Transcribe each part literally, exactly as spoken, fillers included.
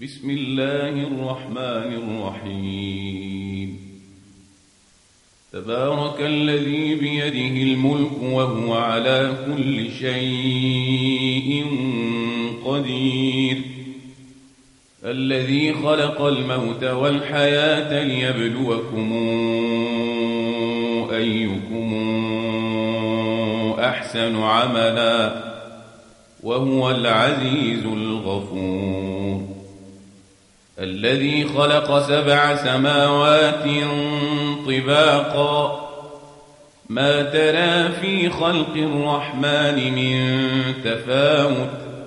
بسم الله الرحمن الرحيم تبارك الذي بيده الملك وهو على كل شيء قدير الذي خلق الموت والحياة ليبلوكم أيكم أحسن عملا وهو العزيز الغفور الذي خلق سبع سماوات طباقا ما ترى في خلق الرحمن من تفاوت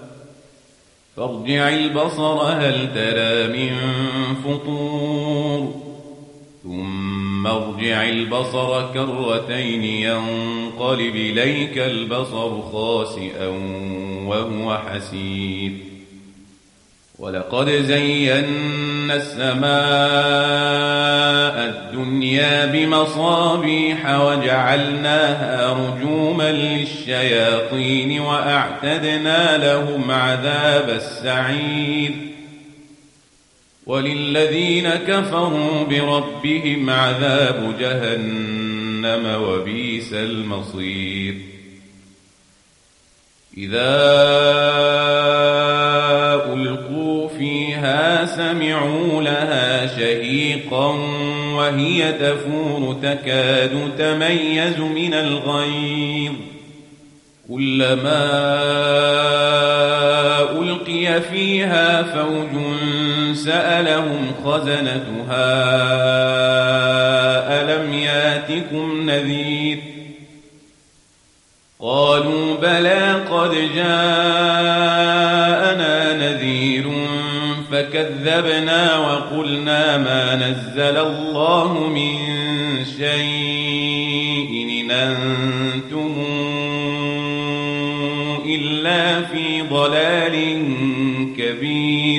فارجع البصر هل ترى من فطور ثم ارجع البصر كرتين ينقلب إليك البصر خاسئا وهو حسير ولقد زينا السماء الدنيا بمصابيح وجعلناها رجوما للشياطين وأعتدنا لهم عذاب السعير وللذين كفروا بربهم عذاب جهنم وبئس المصير إذا ألقوا فيها سمعوا لها شهيقا وهي تفور تكاد تميز من الغيظ كلما ألقي فيها فوج سألهم خزنتها ألم ياتكم نذير قالوا بلى قد جاءنا نذير فكذبنا وقلنا ما نزل الله من شيء إن أنتم إلا في ضلال كبير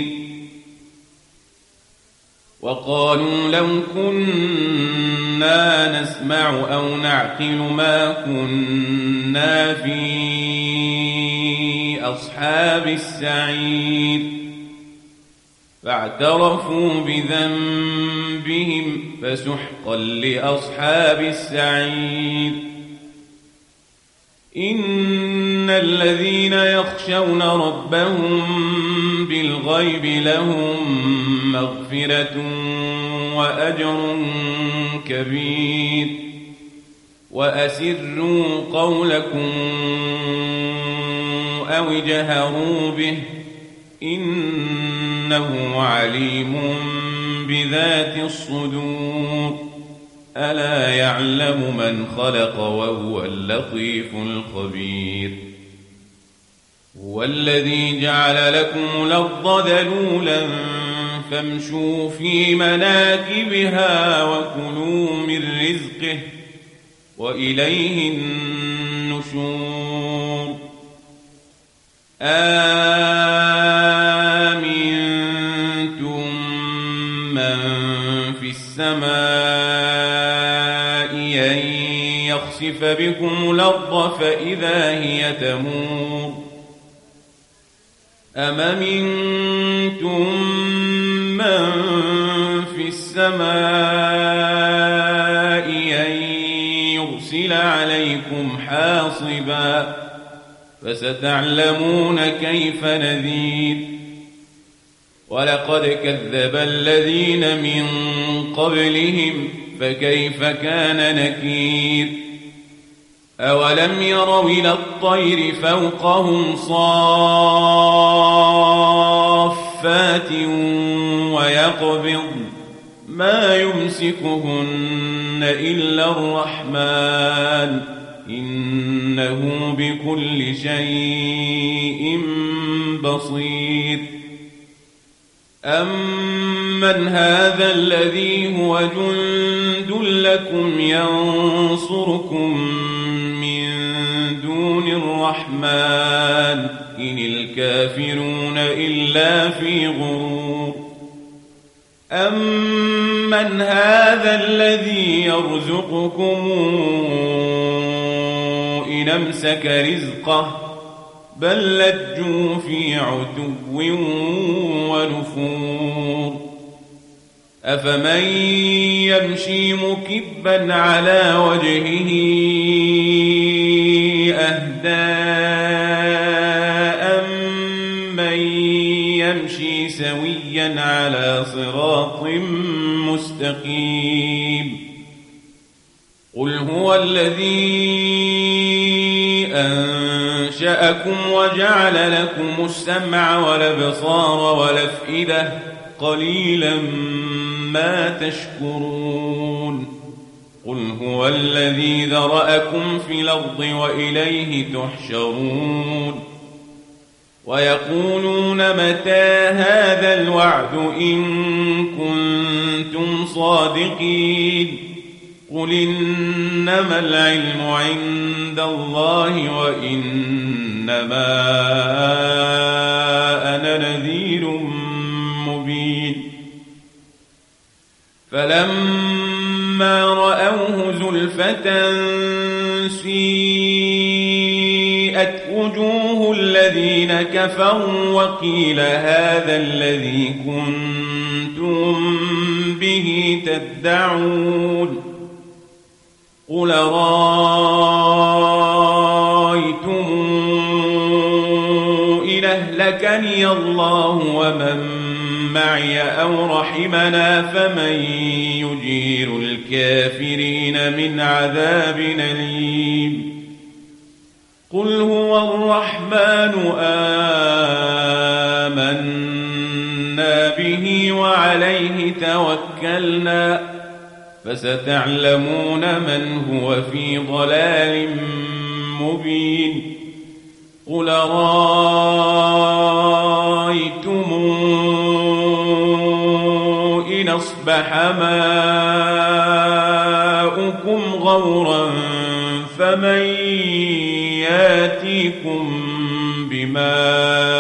وقالوا لو كنا نسمع أو نعقل ما كنا في أصحاب السعير فاعترفوا بذنبهم فسحقا لأصحاب السعير إن الذين يخشون ربهم بالغيب لهم مغفرة وأجر كبير وأسروا قولكم أو اجهروا به إنه عليم بذات الصدور ألا يعلم من خلق وهو اللطيف الخبير هو الذي جعل لكم الأرض ذلولا فامشوا في مناكبها وكلوا من رزقه وإليه النشور آمنتم من في السماء أن يخسف بكم الأرض فإذا هي تمور أم أمنتم من في السماء أن يرسل عليكم حاصبا فستعلمون كيف نذير ولقد كذب الذين من قبلهم فكيف كان نكير أولم يروا إلى الطير فوقهم صافات ويقبض ما يمسكهن إلا الرحمن إنه بكل شيء بصير أمن هذا الذي هو جند لكم ينصركم من دون الرحمن إن الكافرون إلا في غرور أمن هذا الذي يرزقكم إن أمسك رزقه بل لجوا في عتو ونفور أفمن يمشي مكبا على وجهه أهدى أمن يمشي سويا على صراط مستقيم قل هو الذي أنشأكم وجعل لكم السمع والأبصار والأفئدة قليلا ما تشكرون قل هو الذي ذرأكم في الأرض وإليه تحشرون ويقولون متى هذا الوعد إن كنتم صادقين قل إنما العلم عند الله وإنما أنا نذير مبين فلما رأوه زلفة سيئت وجوه الذين كفروا وقيل هذا الذي كنتم به تدعون قل رأيتم إن أهلكني الله ومن معي أو رحمنا فمن يجير الكافرين من عذاب أليم قل هو الرحمن آمنا به وعليه توكلنا فستعلمون من هو في ضلال مبين قل رأيتم إن أصبح ماؤكم غورا فمن ياتيكم بماء